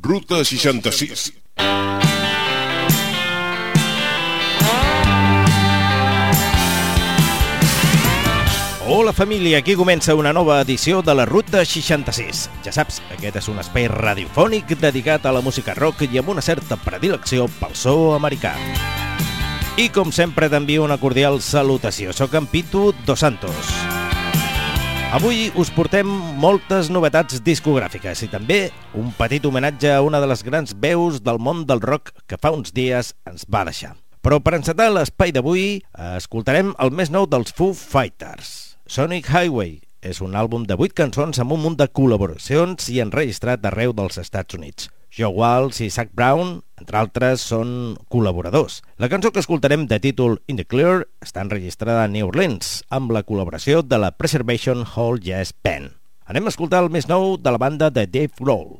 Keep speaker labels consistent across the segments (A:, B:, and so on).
A: Ruta 66.
B: Hola família, aquí comença una nova edició de la Ruta 66. Ja saps, aquest és un espai radiofònic dedicat a la música rock i amb una certa predilecció pel so americà. I com sempre t'envio una cordial salutació. Soc en Pitu Dos Santos. Avui us portem moltes novetats discogràfiques i també un petit homenatge a una de les grans veus del món del rock que fa uns dies ens va deixar. Però per encetar l'espai d'avui escoltarem el més nou dels Foo Fighters. Sonic Highway és un àlbum de 8 cançons amb un munt de col·laboracions i enregistrat arreu dels Estats Units. Joe Walsh i Zac Brown, entre altres, són col·laboradors. La cançó que escoltarem de títol In the Clear està enregistrada a New Orleans amb la col·laboració de la Preservation Hall Jazz Band. Anem a escoltar el més nou de la banda de Dave Grohl.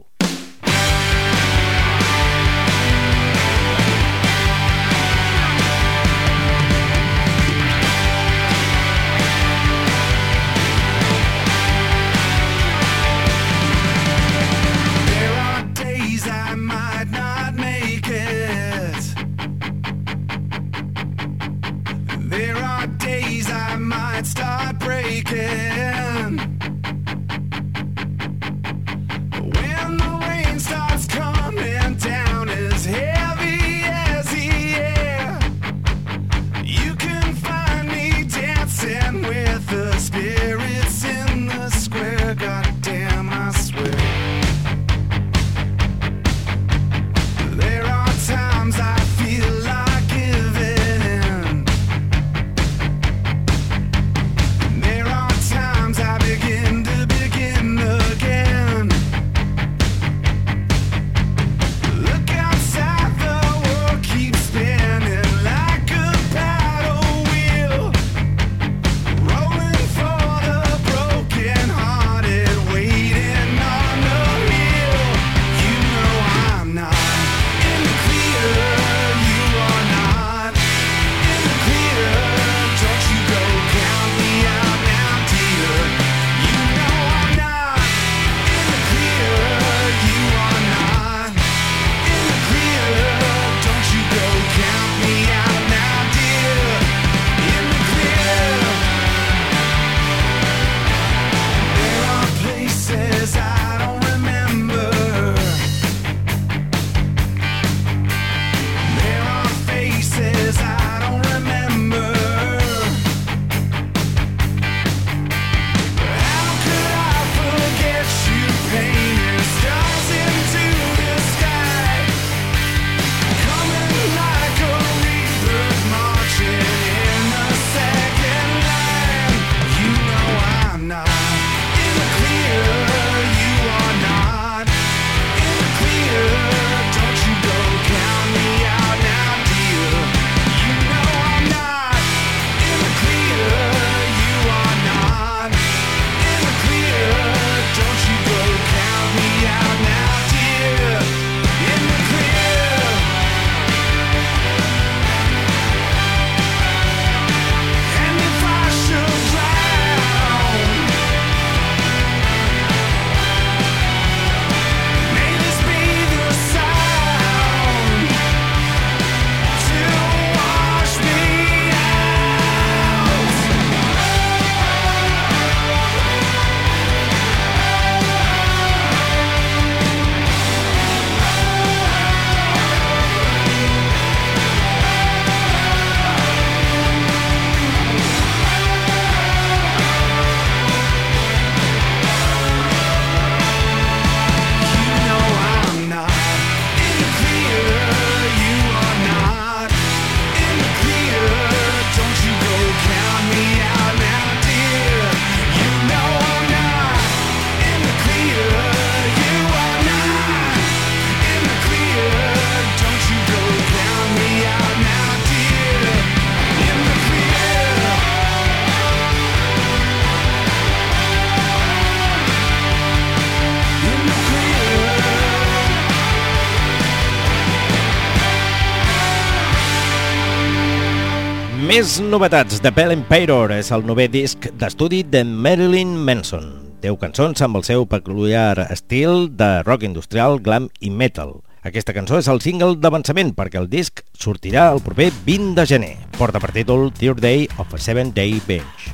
C: Start breaking when the rain starts coming down as heavy as the air. You can find me dancing with the spirits in the square. Goddamn, I swear. There are times I feel like giving. I begin again. Look outside, the world keeps spinning like a paddle wheel, rolling for the broken hearted, waiting on the hill. You know I'm not in the clear, you are not in the clear. Don't you go count me out now, dear.
B: Més novetats de Bell & Payor és el 9è disc d'estudi de Marilyn Manson. 10 cançons amb el seu peculiar estil de rock industrial, glam i metal. Aquesta cançó és el single d'avançament perquè el disc sortirà el proper 20 de gener. Porta per títol Third Day of a 7-Day Binge.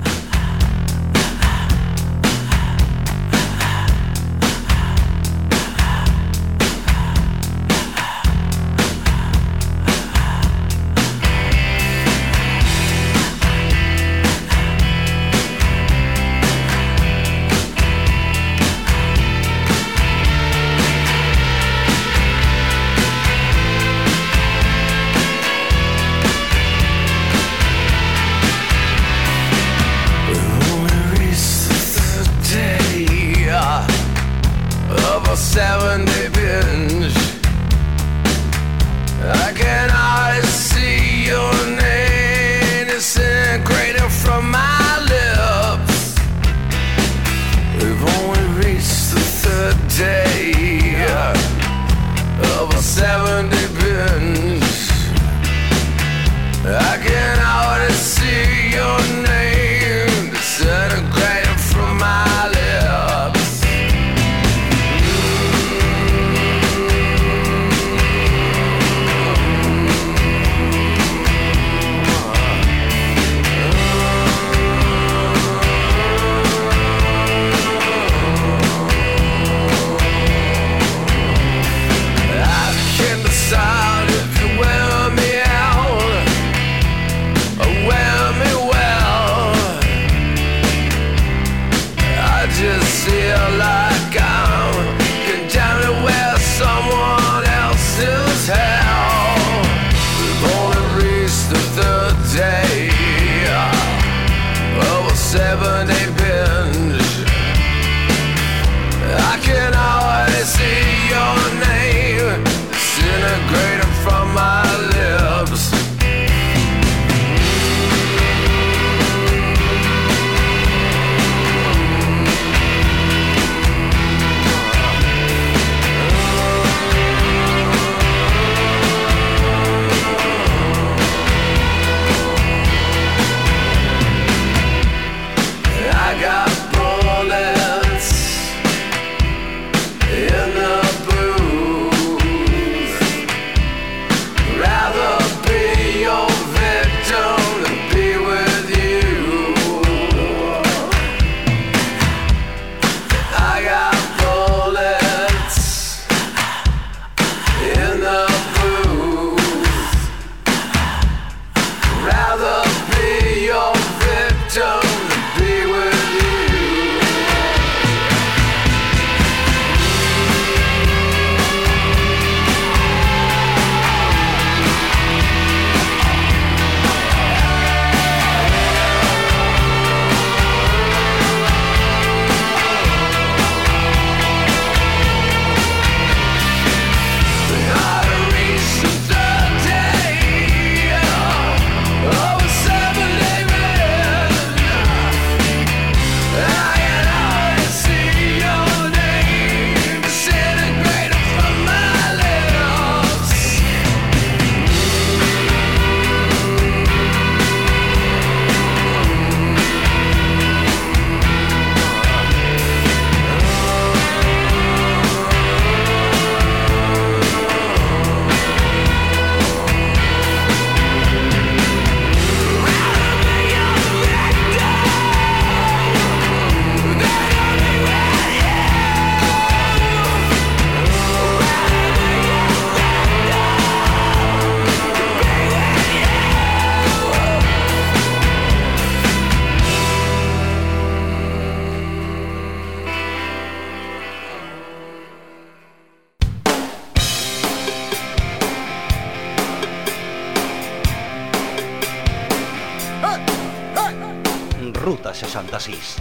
A: Ruta 66.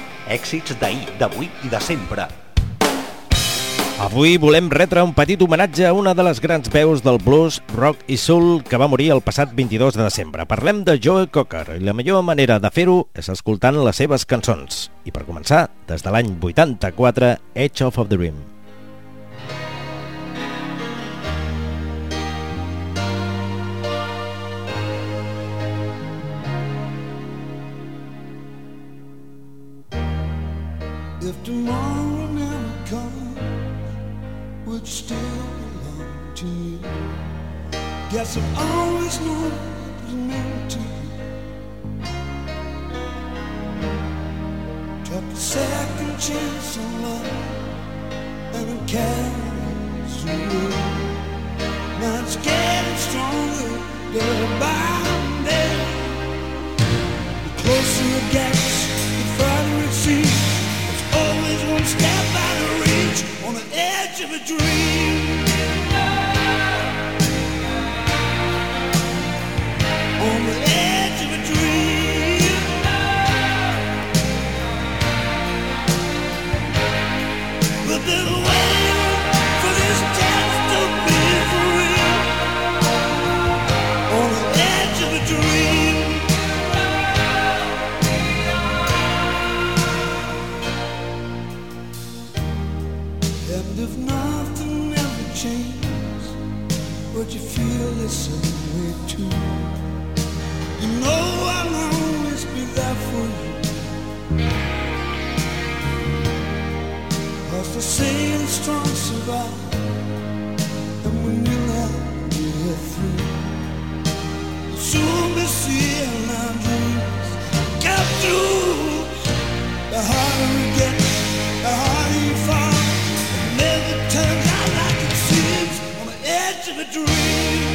A: Èxits d'ahir, d'avui i de sempre.
B: Avui volem retre un petit homenatge a una de les grans veus del blues, rock i soul que va morir el passat 22 de desembre. Parlem de Joe Cocker i la millor manera de fer-ho és escoltant les seves cançons. I per començar, des de l'any 84, Edge of the Dream.
C: If tomorrow never comes, would you still belong to you? Guess I've always known it was meant to be. Took a second chance on love, and it carries through. Now it's getting stronger day by day. The closer it gets, the farther it seems. There's always one step out of reach, on the edge of a dream. On the edge of a dream. But then waiting for this chance to be for real. On the edge of a dream. And if nothing ever changes, would you feel the same way too? You know I'll always be there for you. 'Cause the saying strong survive, and when you let me get through, you'll soon be seeing our dreams come through. The harder it gets, the harder you fall. It never turns out like it seems, on the edge of a dream.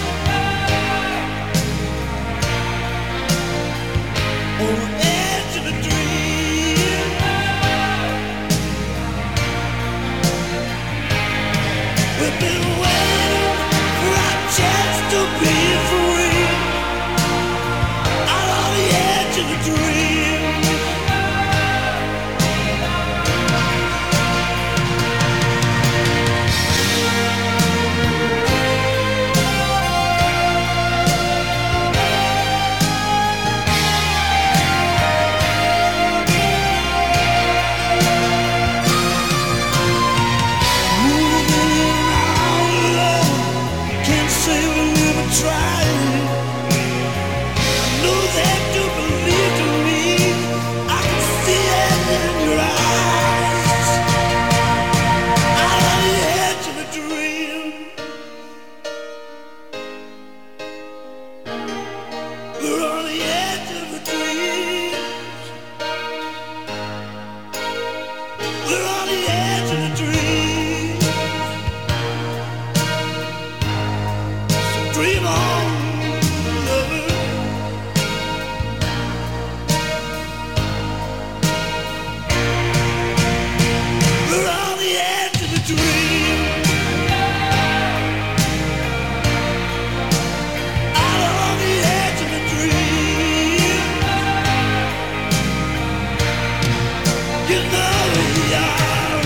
C: On the edge of a dream. We've been waiting for our chance to be free. Out on the edge of a dream. Dream on, lover. We're on the edge of a dream. Out on the edge of a dream. You know we are.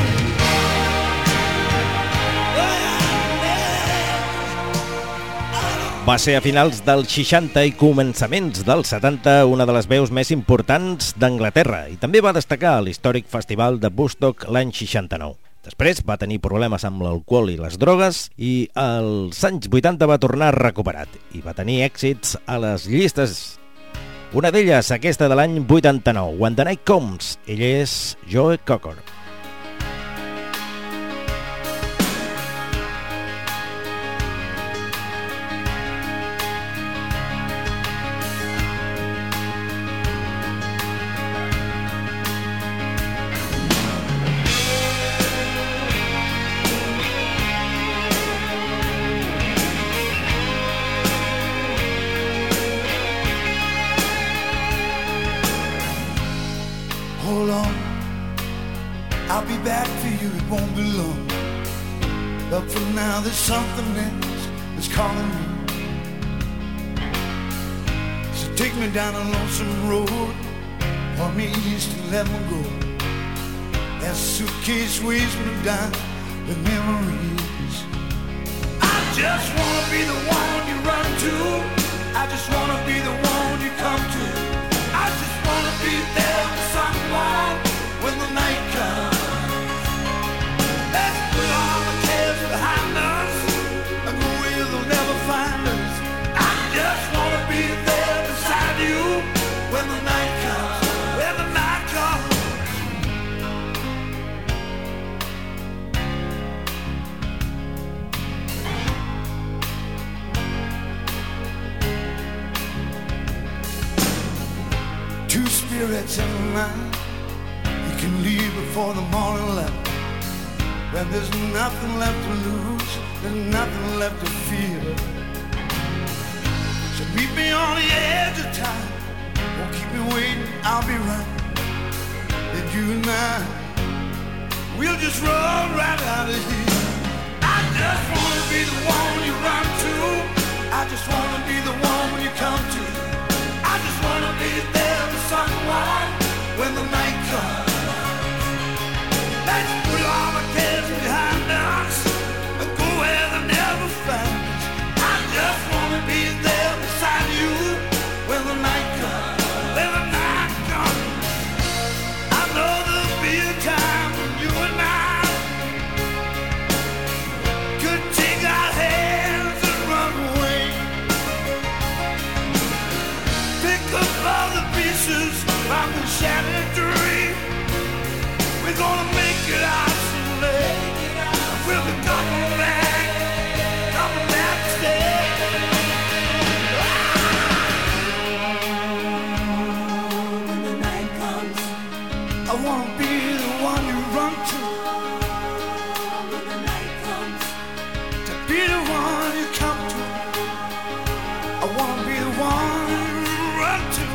B: Va ser a finals dels 60 i començaments dels 70 una de les veus més importants d'Anglaterra i també va destacar a l'històric festival de Woodstock l'any 69. Després va tenir problemes amb l'alcohol i les drogues i als anys 80 va tornar recuperat i va tenir èxits a les llistes. Una d'elles, aquesta de l'any 89, When the Night Comes. Ell és Joe Cocker.
C: Hold on, I'll be back for you, it won't be long. But for now there's something else that's calling me. So take me down a lonesome road, point me east and let me go. That suitcase weighs me down with memories. I just wanna be the one you run to, I just wanna be the one you come to. I just wanna be there for someone when the night comes. Let's put all the cares behind us and go where they'll never find us. I just wanna be there beside you when the night comes. When the night comes. cigarettes in the night. You can leave before the morning light. When there's nothing left to lose, there's nothing left to fear. So meet me on the edge of time. Won't keep me waiting, I'll be right. Then you and I, we'll just run right out of here. I just wanna be the one you run to. I just wanna be the one when you come to. I just wanna be there for someone when the night comes. Let's put all the cares behind us and go where they never find us. I just wanna be there beside you when the night comes. When the night comes, I know there'll be a time when you and I could take our hands and run away. Pick up all the pieces from the shattered dream. We're gonna make it out someday. We'll be coming back to stay. When the night comes, I wanna be the one you run to. When the night comes, to be the one you come to. I wanna be the one you run to.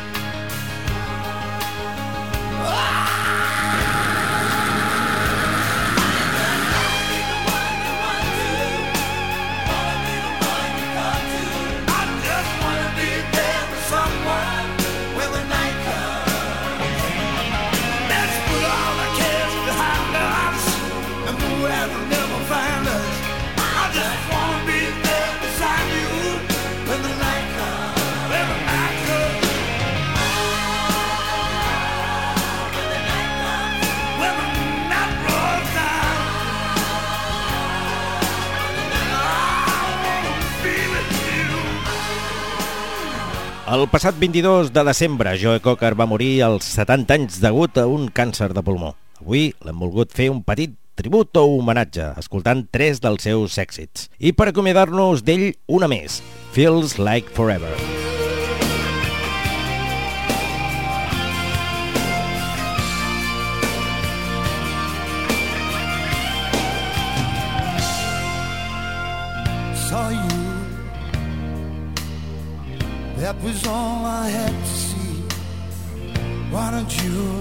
B: El passat 22 de desembre, Joe Cocker va morir als 70 anys degut a un càncer de pulmó. Avui l'hem volgut fer un petit tribut o homenatge, escoltant 3 dels seus èxits. I per acomiadar-nos d'ell, una més, Feels Like Forever.
C: Saw you. That was all I had to see. Why don't you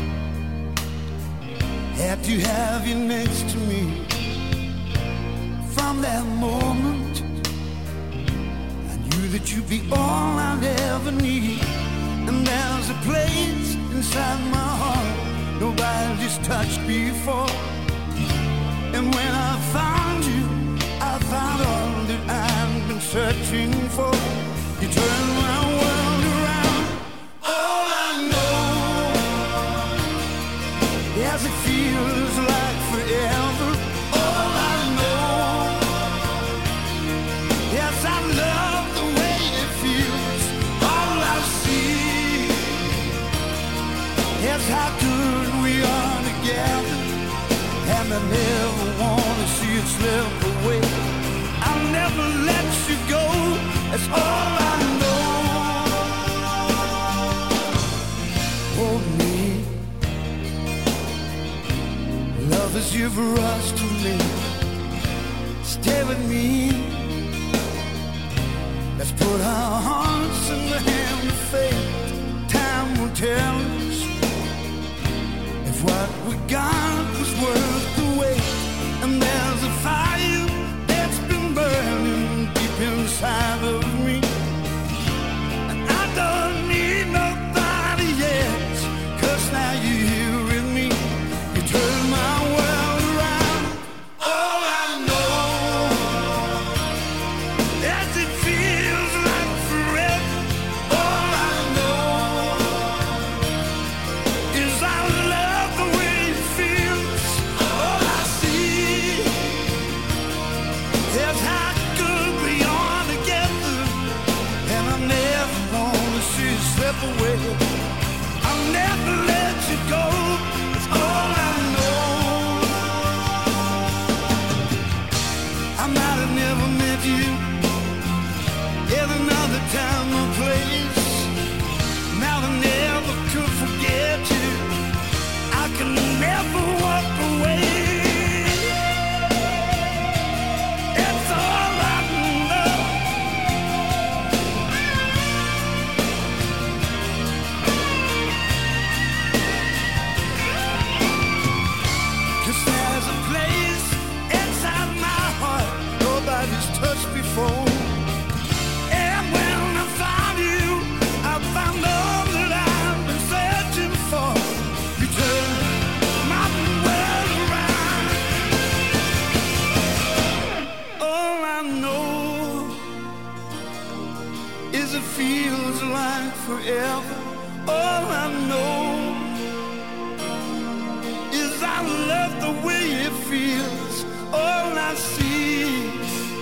C: have to have you next to me? From that moment I knew that you'd be all I'd ever need. And there's a place inside my heart nobody's touched before. And when I found you, I found all that I've been searching for. You turn my world around. All I know, yes, it feels like forever. All I know, yes, I love the way it feels. All I see, yes, how good we are together. And I never want to see it slip away. I'll never let you go. That's all I know. Hold me. Love is here for us to live. Stay with me. Let's put our hearts in the hand of fate. Time will tell us if what we got was worth the wait. And there's a fire that's been burning deep inside of me, and I don't need nobody else, 'cause now you're here with me. You turn my world around. All I know, yes, it feels like forever. All I know is I love the way it feels. All I see is how good we are together, and I never want to see you slip away. I'll never let you go. It's all I know. I might have never met you in another time or place. Now I never could. forever. All I know is I love the way it feels. All I see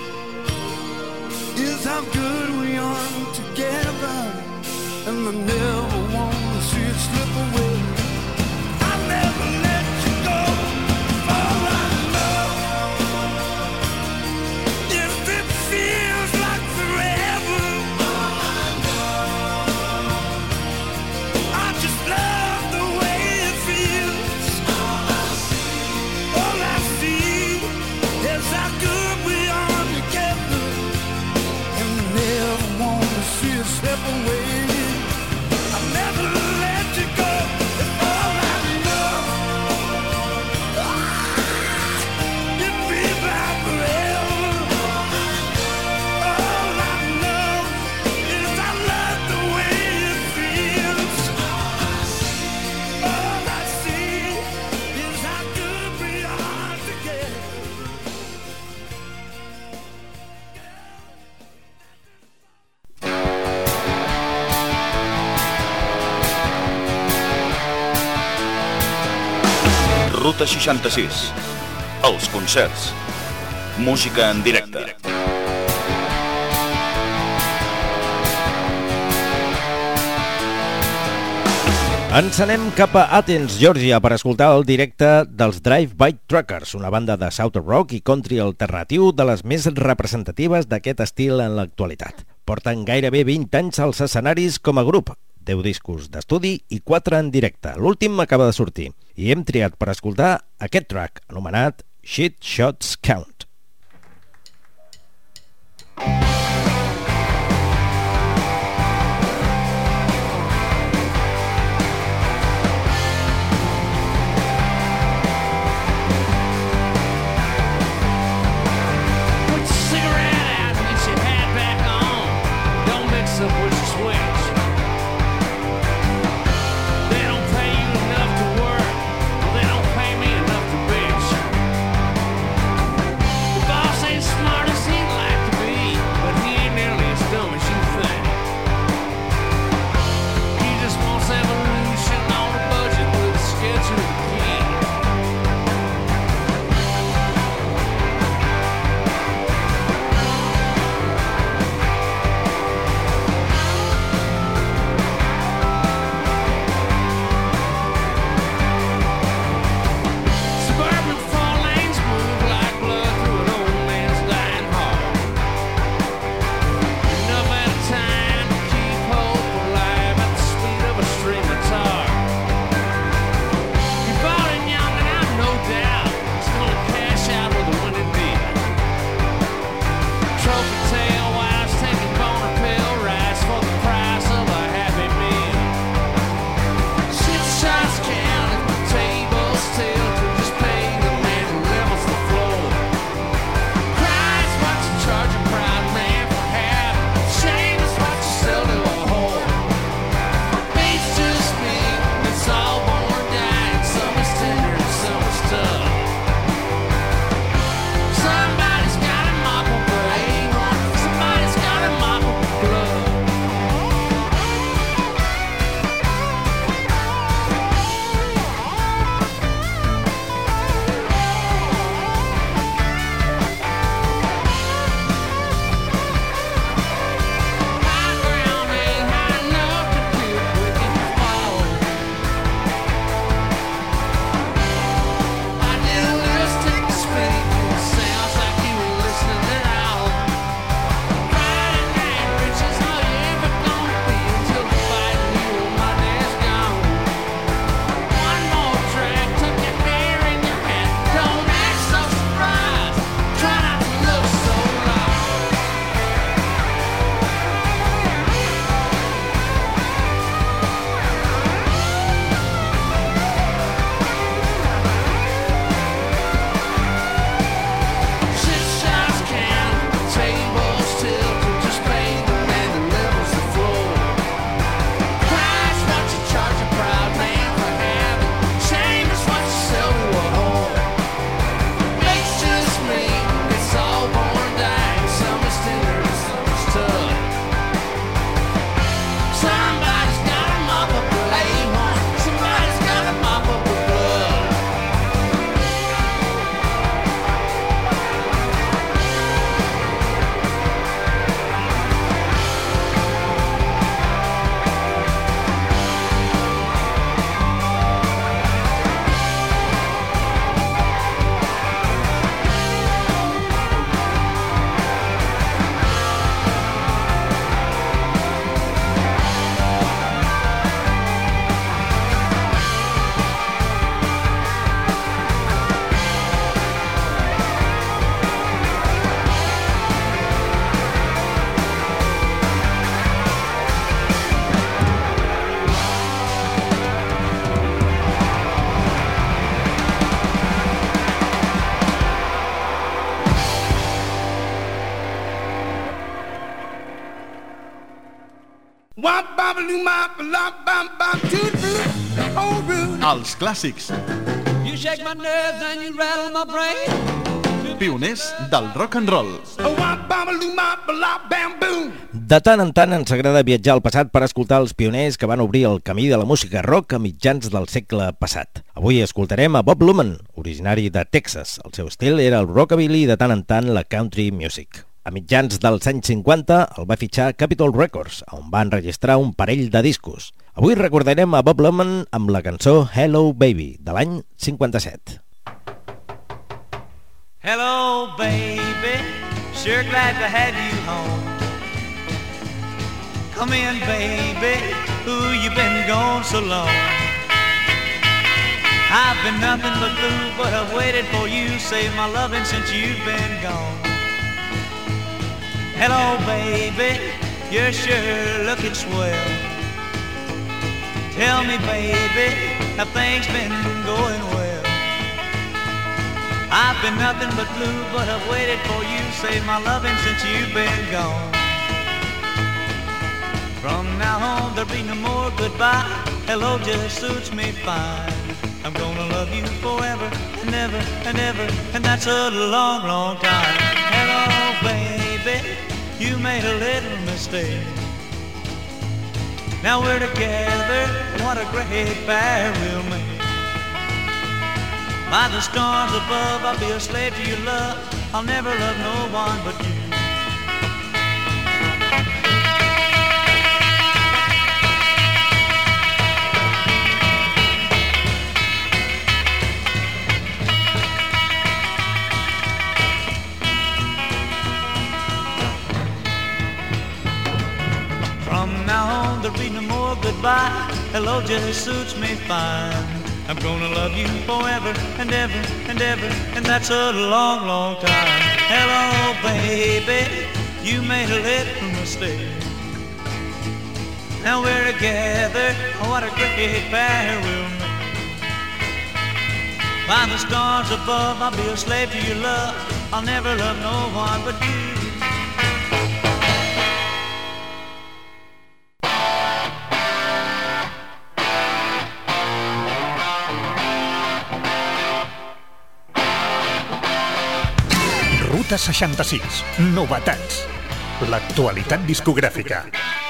C: is how good we are together, and I never want to see it slip away. I never let you go. All I know is it feels like forever. All I know, I just love the way it feels. All I see is how good we are together, and I never want to see it slip away. I never let you go. It's all I know. It feels like forever. All I know is I love the way it feels. All I see is how good we are together.
D: Ruta 66. Els concerts. Música en directe.
B: Ens anem cap a Athens, Geòrgia, per escoltar el directe dels Drive-By Truckers, una banda de Southern Rock i country alternatiu de les més representatives d'aquest estil en l'actualitat. Porten gairebé 20 anys als escenaris com a grup, 10 discos d'estudi i 4 en directe. L'últim acaba de sortir i hem triat per escoltar aquest track anomenat Shit Shots Count.
E: Put your cigarette out and get your hat back on. Don't mix up with your switch. They don't pay you enough to work. Well, they don't pay me enough to bitch.
F: Els clàssics.
E: You shake my nerves and you rattle my brain.
F: Pioners del rock and roll.
B: De tant en tant ens agrada viatjar al passat per escoltar els pioners que van obrir el camí de la música rock a mitjans del segle passat. Avui escoltarem a Bob Luman, originari de Texas. El seu estil era el rockabilly i de tant en tant la country music. A mitjans dels anys 50 el va fitxar Capitol Records, on va enregistrar un parell de discos. Avui recordarem a Bob Luman amb la cançó Hello Baby, de l'any 57.
E: Hello, baby, sure glad to have you home. Come in, baby, ooh, you've been gone so long. I've been nothing but blue, but I've waited for you, save my loving since you've been gone. Hello, baby, you're sure looking swell. Tell me, baby, have things been going well? I've been nothing but blue, but I've waited for you, save my loving since you've been gone. From now on there'll be no more goodbye. Hello just suits me fine. I'm gonna love you forever and ever and ever, and that's a long, long time. Hello, baby, you made a little mistake. Now we're together, what a great pair we'll make. By the stars above, I'll be a slave to your love. I'll never love no one but you. From now on, there'll be no more goodbye. Hello just suits me fine. I'm gonna love you forever and ever and ever, and that's a long, long time. Hello, baby, you made a little mistake. Now we're together, what a great pair we'll make. By the stars above, I'll be a slave to your love. I'll never love no one but you.
G: Ruta 66. Novetats. L'actualitat discogràfica.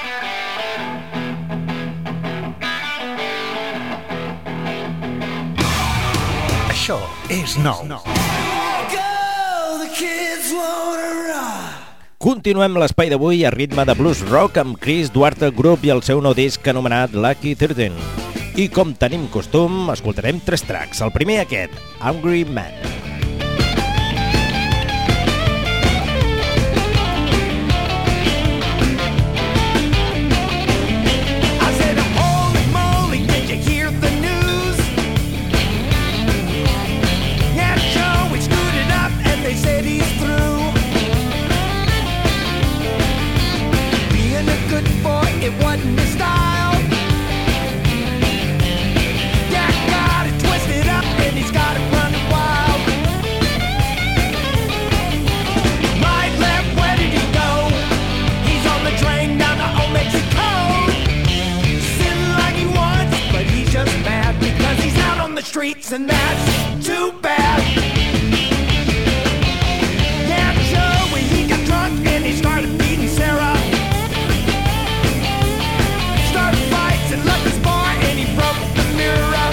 G: Això és nou.
B: Continuem l'espai d'avui a ritme de blues rock amb Chris Duarte Group i el seu nou disc anomenat Lucky 13. I com tenim costum, escoltarem 3 tracks. El primer aquest, Hungry Man.
C: Streets and that's too bad. Yeah, Joey, he got drunk and he started beating Sarah. Started fights and left his bar and he broke the mirror.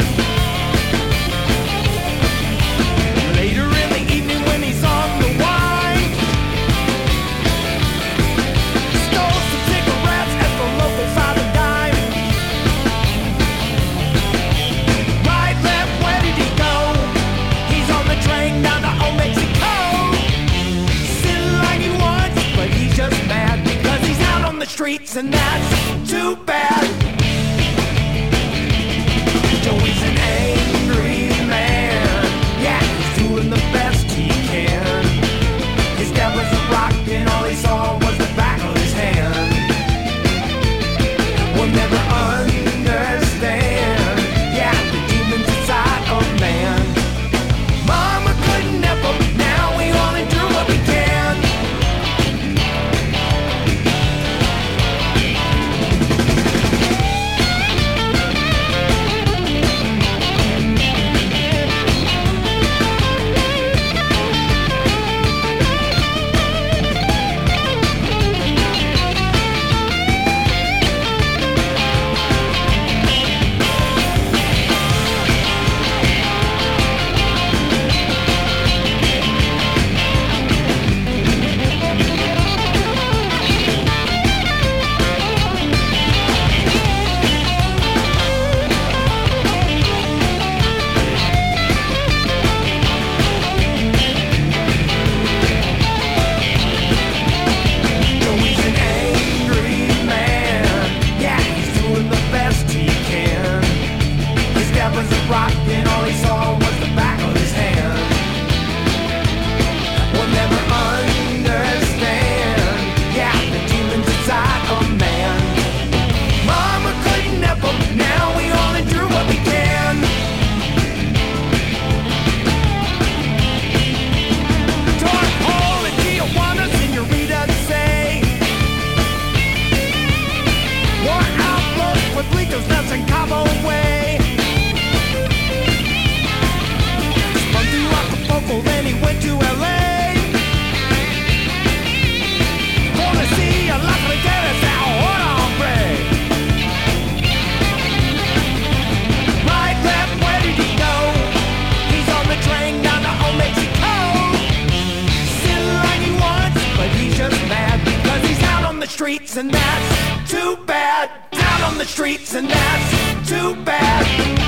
C: Later in the evening when he's on the wine, stole some cigarettes at the local found a dime. Right, left, where did he go? He's on the train down to Old Mexico. Sitting like he wants, but he's just mad because he's out on the streets and that's too bad. Joey's an angry man. Yeah, he's doing the best he can. His dad was a rock and all he saw was the back of his hand. We'll never understand, yeah, the demons inside a man. Mama couldn't help him, now we only do what we can. streets and that's too bad. Down on the streets and that's too bad.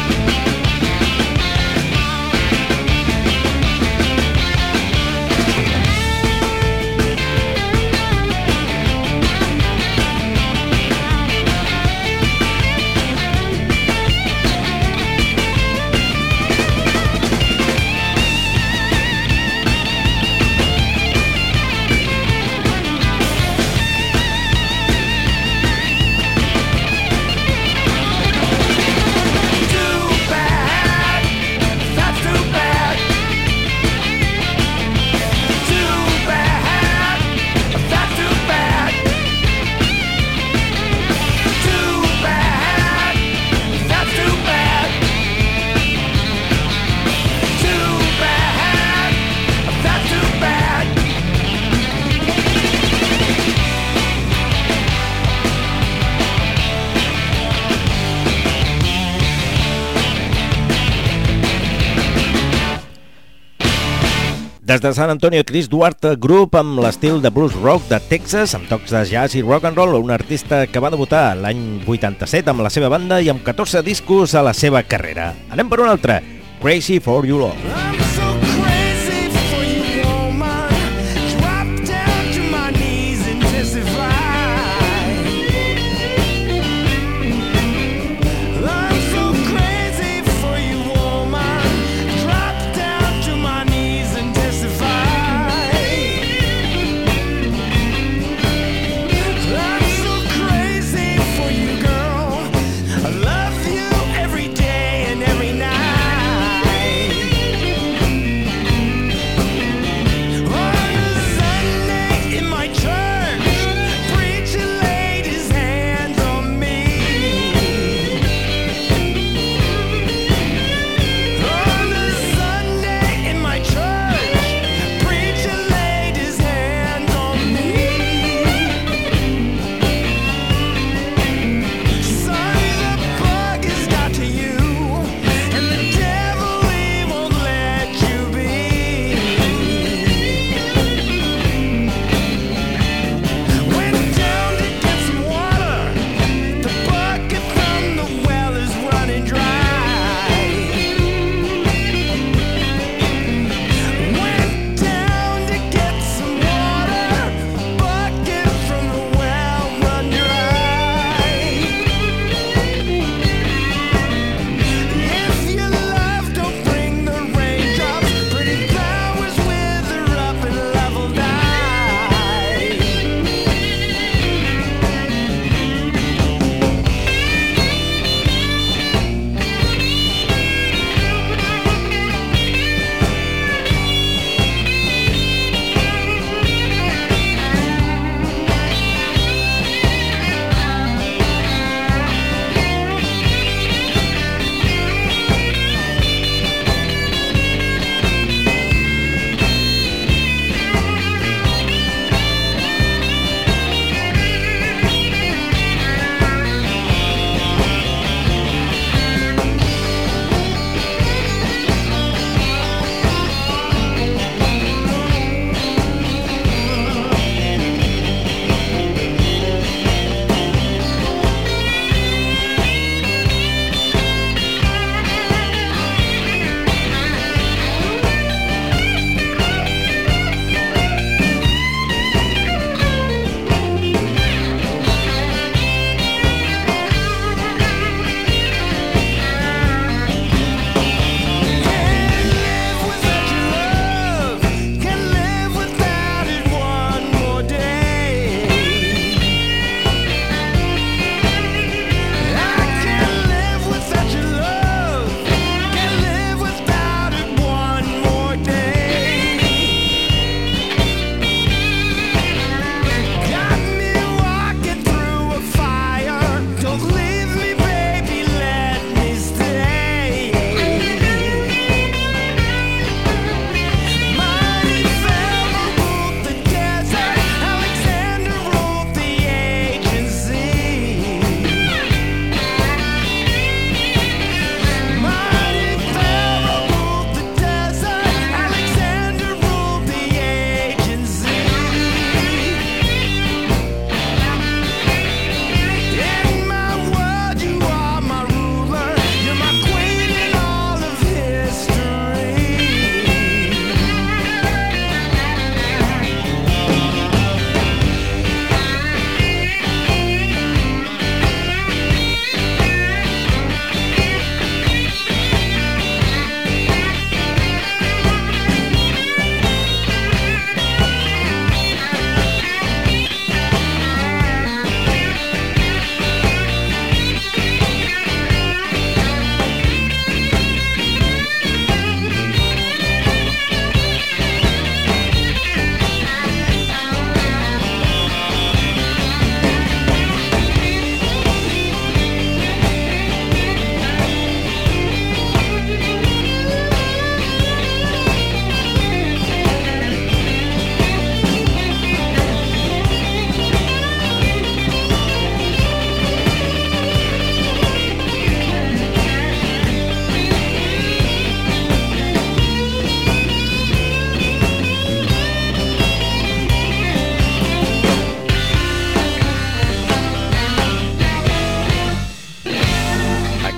B: Des de San Antonio, Chris Duarte Group, amb l'estil de blues rock de Texas, amb tocs de jazz i rock and roll, un artista que va debutar l'any 87 amb la seva banda i amb 14 discos a la seva carrera. Anem per un altre, Crazy for You Love.
C: I'm so crazy for you, woman. Drop down to my knees and testify. I'm so crazy for you, woman. Drop down to my knees and testify. I'm so crazy for you, girl. I love you every day and every night.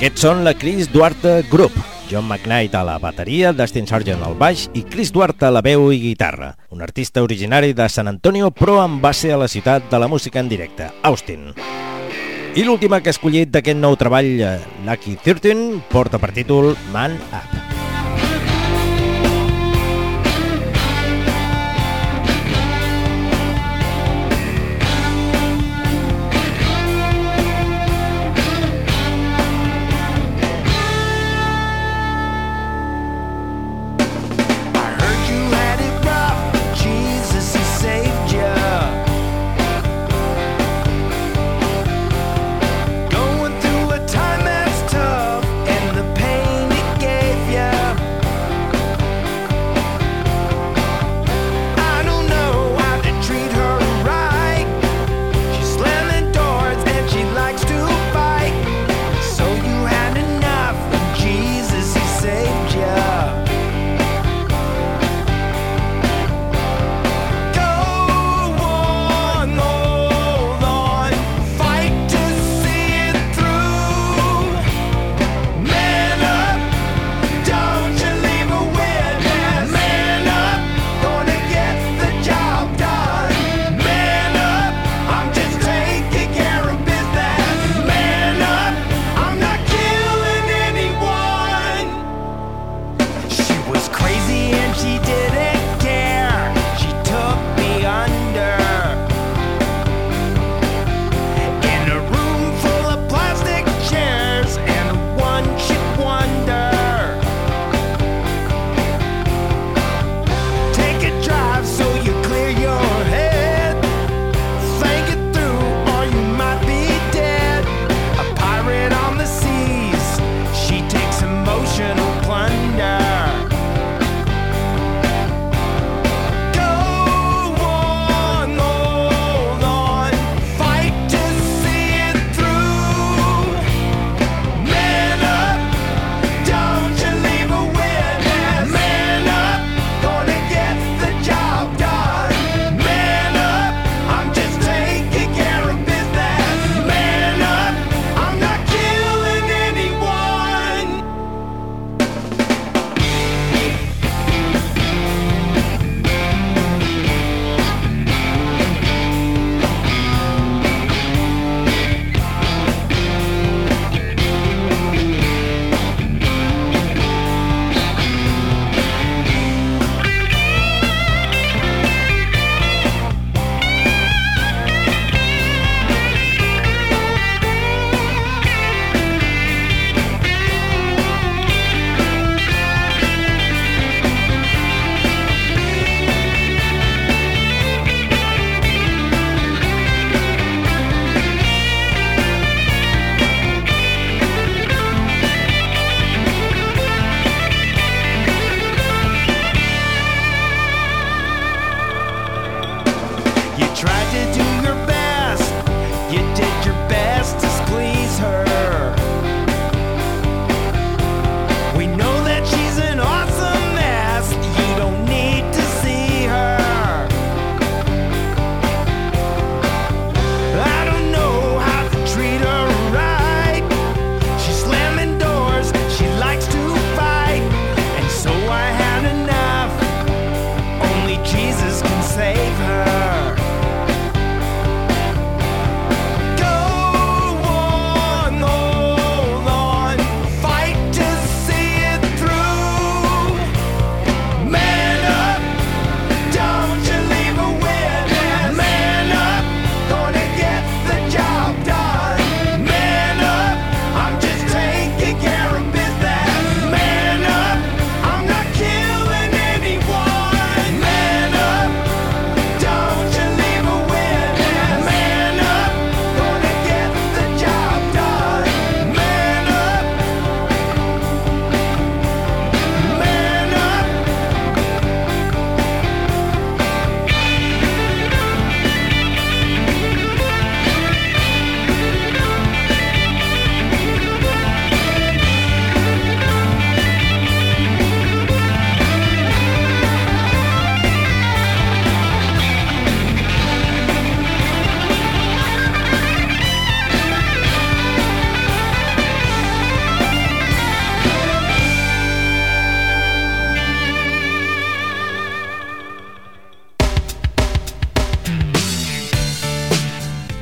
B: Aquests són la Chris Duarte Group. John McKnight a la bateria, Dustin Sargent al baix i Chris Duarte a la veu i guitarra. Un artista originari de San Antonio, però amb base a la ciutat de la música en directe, Austin. I l'última que he escollit d'aquest nou treball, Lucky 13, porta per títol Man Up.
C: Going through a time that's tough, and the pain it gave ya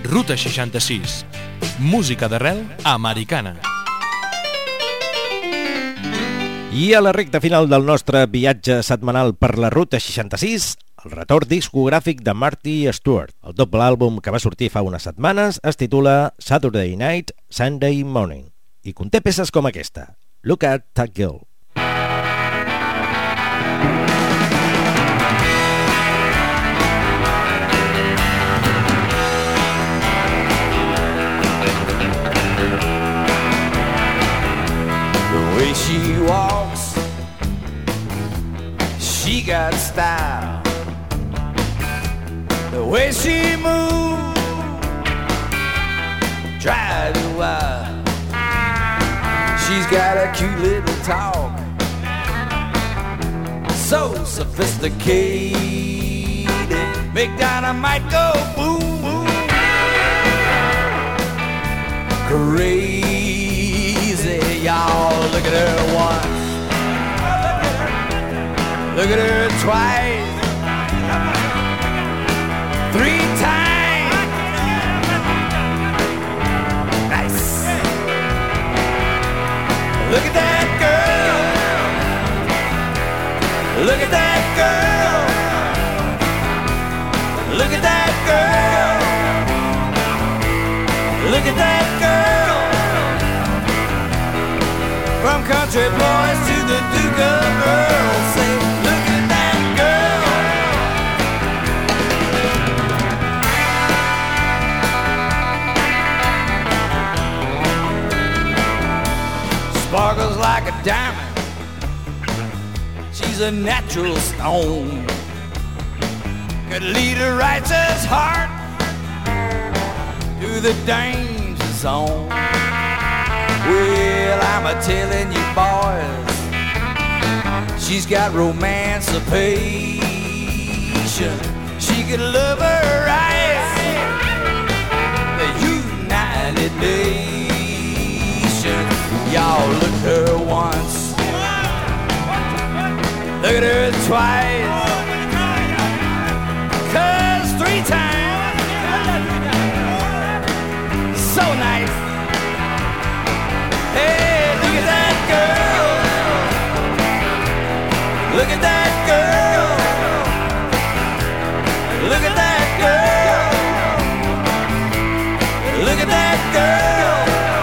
H: Ruta 66. Música d'arrel americana.
B: I a la recta final del nostre viatge setmanal per la Ruta 66, el retorn discogràfic de Marty Stuart. El doble àlbum que va sortir fa unes setmanes es titula Saturday Night, Sunday Morning i conté peces com aquesta, Look at That Girl.
C: The way she walks, she got style. The way she moves, drives you wild. She's got a cute little talk, so sophisticated, make dynamite go boom, boom. Crazy, y'all, look at her once, look at her twice, 3 times, nice. Look at that girl, look at that girl, look at that girl, look at that girl. From country boys to the Duke of Earl, say, look at that girl. Sparkles like a diamond, she's a natural stone, could lead a righteous heart to the danger zone. Well, I'm a-telling you boys, she's got romancipation. She could love her right, the United Nations. Y'all look at her once, look at her twice, 'cause 3 times, so nice. Hey, look at that girl, look at that girl, look at that girl, look at that girl.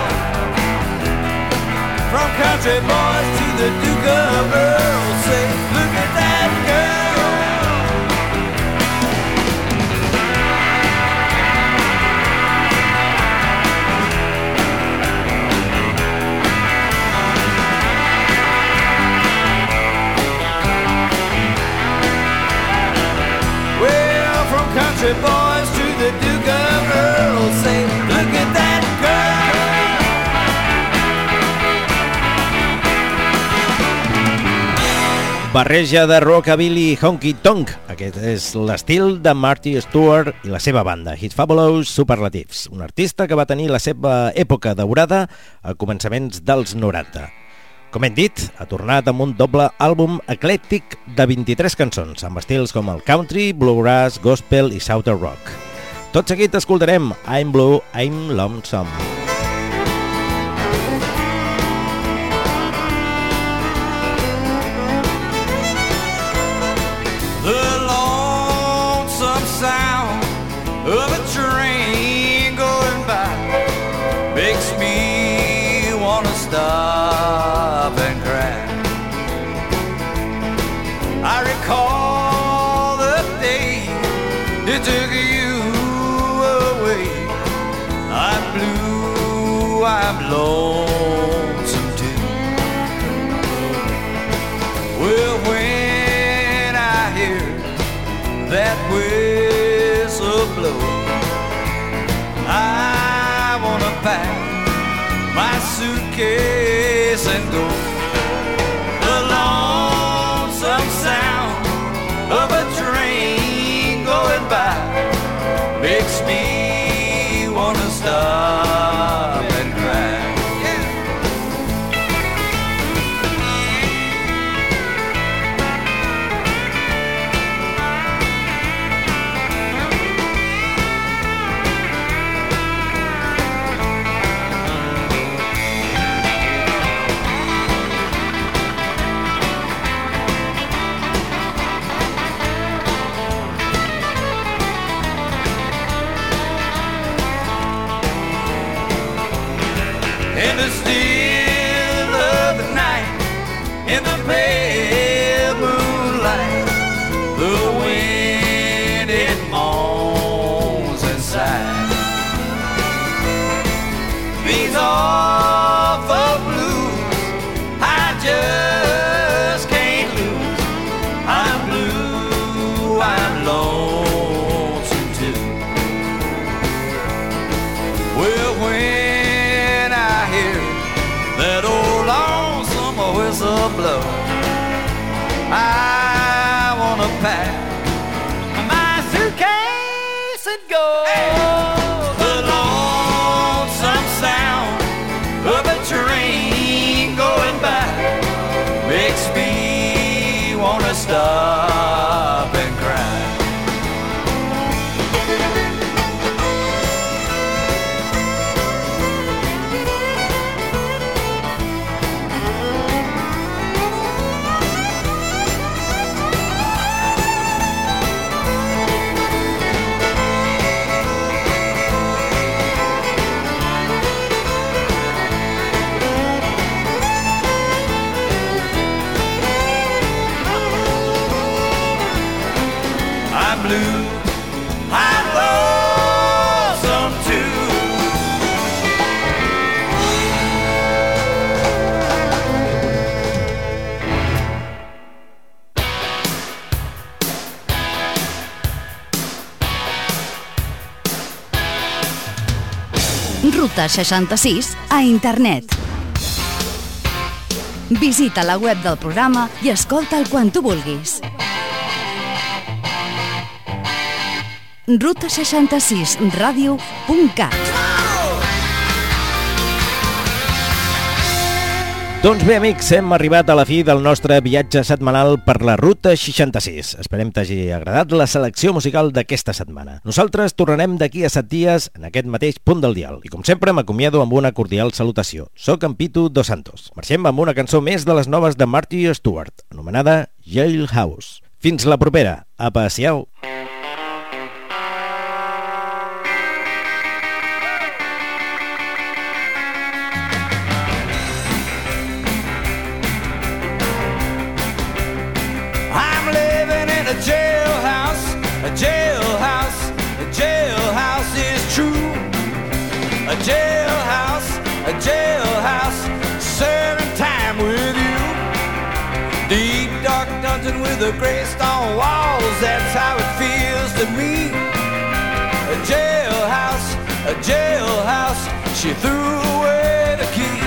C: From country boys to the Duke of Earl, say, look at that girl. Well, from country boys to the Duke of Earl, say, look at that girl.
B: Barreja de rockabilly i honky-tonk. Aquest és l'estil de Marty Stuart i la seva banda, His Fabulous Superlatives, un artista que va tenir la seva època daurada a començaments dels 90. Com hem dit, ha tornat amb un doble àlbum eclèctic de 23 cançons, amb estils com el country, bluegrass, gospel i southern rock. Tot seguit escoltarem I'm Blue, I'm Lonesome.
C: Sound of a train going by makes me wanna stop and cry. I recall the day it took you away. I'm blue, I'm lonesome too. Well, when I hear that whistle blow, I wanna pack my suitcase and go. The lonesome sound of a train going by makes me wanna stop and cry.
E: it go. The lonesome sound of a train going by makes me wanna stop and cry. Blue, I'm lonesome too.
I: Ruta 66 a internet. Visita la web del programa i escolta'l quan tu vulguis. ruta66radio.cat.
B: Doncs bé, amics, hem arribat a la fi del nostre viatge setmanal per la Ruta 66. Esperem t'hagi agradat la selecció musical d'aquesta setmana. Nosaltres tornarem d'aquí a 7 dies en aquest mateix punt del dial. I com sempre m'acomiado amb una cordial salutació. Soc en Pitu Dos Santos. Marxem amb una cançó més de les noves de Marty Stewart, anomenada Jailhouse. Fins la propera. Apa, siau!
E: A jailhouse is true. A jailhouse, serving time with you. Deep dark dungeon with the gray stone walls, that's how it feels to me. A jailhouse, she threw away the key.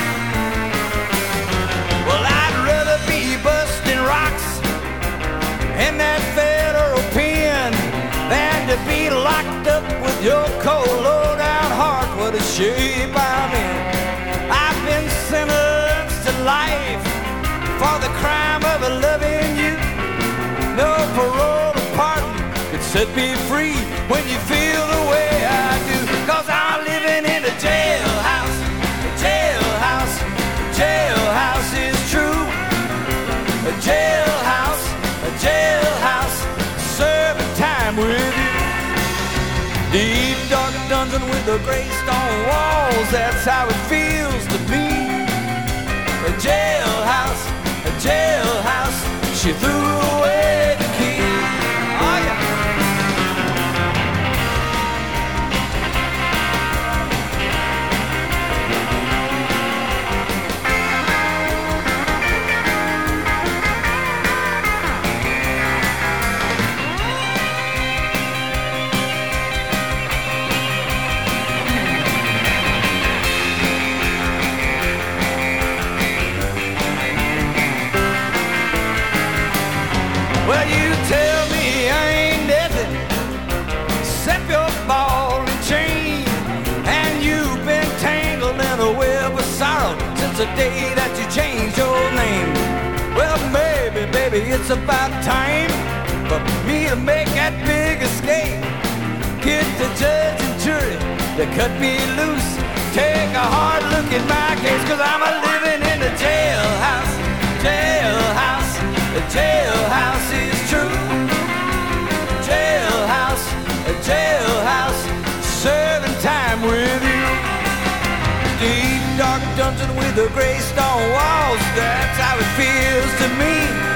E: Well, I'd rather be busting rocks in that federal pen than to be locked up with your cold, low-down heart. What a shape I'm in. I've been sentenced to life for the crime of loving you. No parole or pardon could set me free when you feel the way I do. 'Cause I'm living in a jailhouse. A jailhouse is true. A jailhouse, serving time with you. Deep dark dungeon with the gray stone walls, that's how it feels to be. A jailhouse, she threw away the key. Oh yeah. Well, you tell me I ain't nothing except your ball and chain, and you've been tangled in a web of sorrow since the day that you changed your name. Well, maybe, baby, it's about time for me to make that big escape. Get the judge and jury to cut me loose. Take a hard look at my case, 'cause I'm a living in a jailhouse. A jailhouse is true. A jailhouse, serving time with you. Deep dark dungeon with the gray stone walls, that's how it feels to me.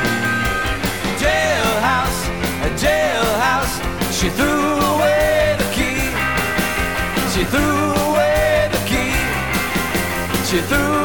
E: A jailhouse, she threw away the key. She threw away the key. She threw